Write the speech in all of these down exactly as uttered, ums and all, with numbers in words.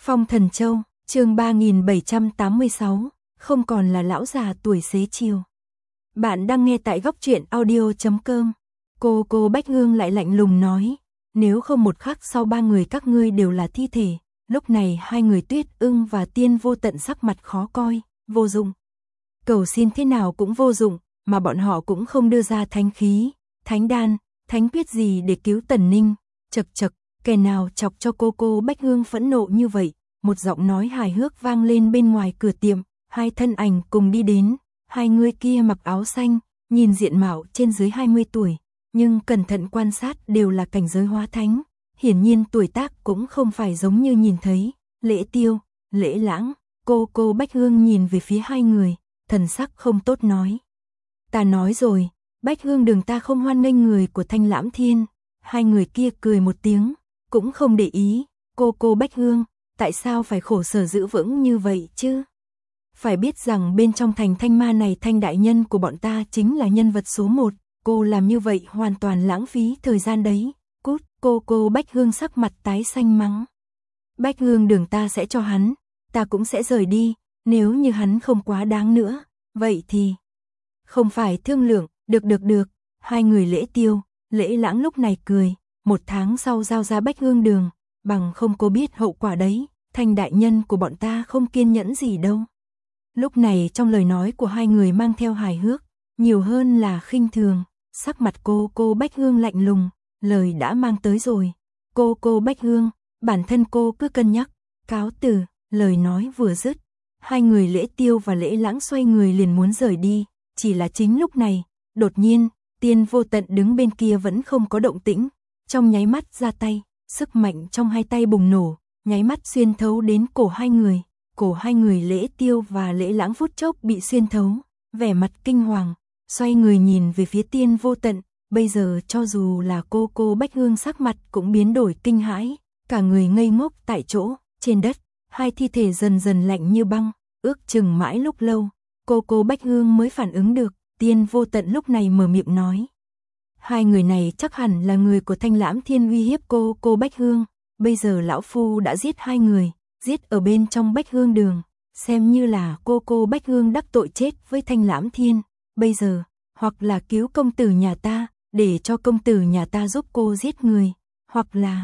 Phong Thần Châu, chương ba nghìn bảy trăm tám mươi sáu, không còn là lão già tuổi xế chiều. Bạn đang nghe tại góc truyện audio chấm com. Cô cô Bách Hương lại lạnh lùng nói, nếu không một khắc sau ba người các ngươi đều là thi thể. Lúc này hai người Tuyết Ưng và Tiên Vô Tận sắc mặt khó coi, vô dụng. Cầu xin thế nào cũng vô dụng, mà bọn họ cũng không đưa ra thánh khí, thánh đan, thánh quyết gì để cứu Tần Ninh. Chật chật, kẻ nào chọc cho cô cô Bách Hương phẫn nộ như vậy. Một giọng nói hài hước vang lên bên ngoài cửa tiệm, hai thân ảnh cùng đi đến, hai người kia mặc áo xanh, nhìn diện mạo trên dưới hai mươi tuổi, nhưng cẩn thận quan sát đều là cảnh giới hóa thánh, hiển nhiên tuổi tác cũng không phải giống như nhìn thấy. Lễ Tiêu, Lễ Lãng, cô cô Bách Hương nhìn về phía hai người, thần sắc không tốt nói. Ta nói rồi, Bách Hương đường ta không hoan nghênh người của Thanh Lãm Thiên. Hai người kia cười một tiếng, cũng không để ý. Cô cô Bách Hương, tại sao phải khổ sở giữ vững như vậy chứ? Phải biết rằng bên trong thành Thanh Ma này Thanh đại nhân của bọn ta chính là nhân vật số một. Cô làm như vậy hoàn toàn lãng phí thời gian đấy. Cút, cô cô Bách Hương sắc mặt tái xanh mắng. Bách Hương đường ta sẽ cho hắn, ta cũng sẽ rời đi. Nếu như hắn không quá đáng nữa, vậy thì không phải thương lượng. Được được được. Hai người Lễ Tiêu, Lễ Lãng lúc này cười. Một tháng sau giao ra Bách Hương đường, bằng không cô biết hậu quả đấy. Thanh đại nhân của bọn ta không kiên nhẫn gì đâu. Lúc này trong lời nói của hai người mang theo hài hước, nhiều hơn là khinh thường. Sắc mặt cô cô Bách Hương lạnh lùng, lời đã mang tới rồi. Cô cô Bách Hương, bản thân cô cứ cân nhắc. Cáo từ. Lời nói vừa dứt, hai người Lễ Tiêu và Lễ Lãng xoay người liền muốn rời đi. Chỉ là chính lúc này, đột nhiên, Tiên Vô Tận đứng bên kia vẫn không có động tĩnh. Trong nháy mắt ra tay, sức mạnh trong hai tay bùng nổ, nháy mắt xuyên thấu đến cổ hai người. Cổ hai người Lễ Tiêu và Lễ Lãng phút chốc bị xuyên thấu, vẻ mặt kinh hoàng, xoay người nhìn về phía Tiên Vô Tận. Bây giờ cho dù là cô cô Bách Hương sắc mặt cũng biến đổi kinh hãi, cả người ngây ngốc tại chỗ. Trên đất, hai thi thể dần dần lạnh như băng, ước chừng mãi lúc lâu, cô cô Bách Hương mới phản ứng được. Tiên Vô Tận lúc này mở miệng nói, hai người này chắc hẳn là người của Thanh Lãm Thiên uy hiếp cô cô Bách Hương. Bây giờ lão phu đã giết hai người, giết ở bên trong Bách Hương đường, xem như là cô cô Bách Hương đắc tội chết với Thanh Lãm Thiên. Bây giờ, hoặc là cứu công tử nhà ta, để cho công tử nhà ta giúp cô giết người, hoặc là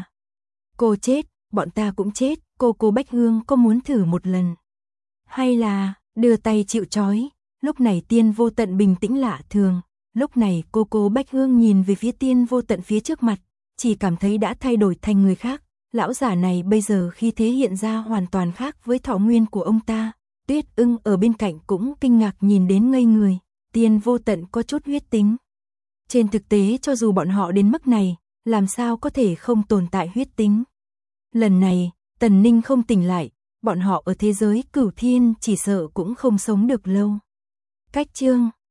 cô chết, bọn ta cũng chết. Cô cô Bách Hương có muốn thử một lần, hay là đưa tay chịu trói? Lúc này Tiên Vô Tận bình tĩnh lạ thường. Lúc này cô cô Bách Hương nhìn về phía Tiên Vô Tận phía trước mặt, chỉ cảm thấy đã thay đổi thành người khác. Lão giả này bây giờ khi thế hiện ra hoàn toàn khác với thọ nguyên của ông ta. Tuyết Ưng ở bên cạnh cũng kinh ngạc nhìn đến ngây người. Tiên Vô Tận có chút huyết tính. Trên thực tế cho dù bọn họ đến mức này, làm sao có thể không tồn tại huyết tính. Lần này, Tần Ninh không tỉnh lại, bọn họ ở thế giới Cửu Thiên chỉ sợ cũng không sống được lâu. Cách chương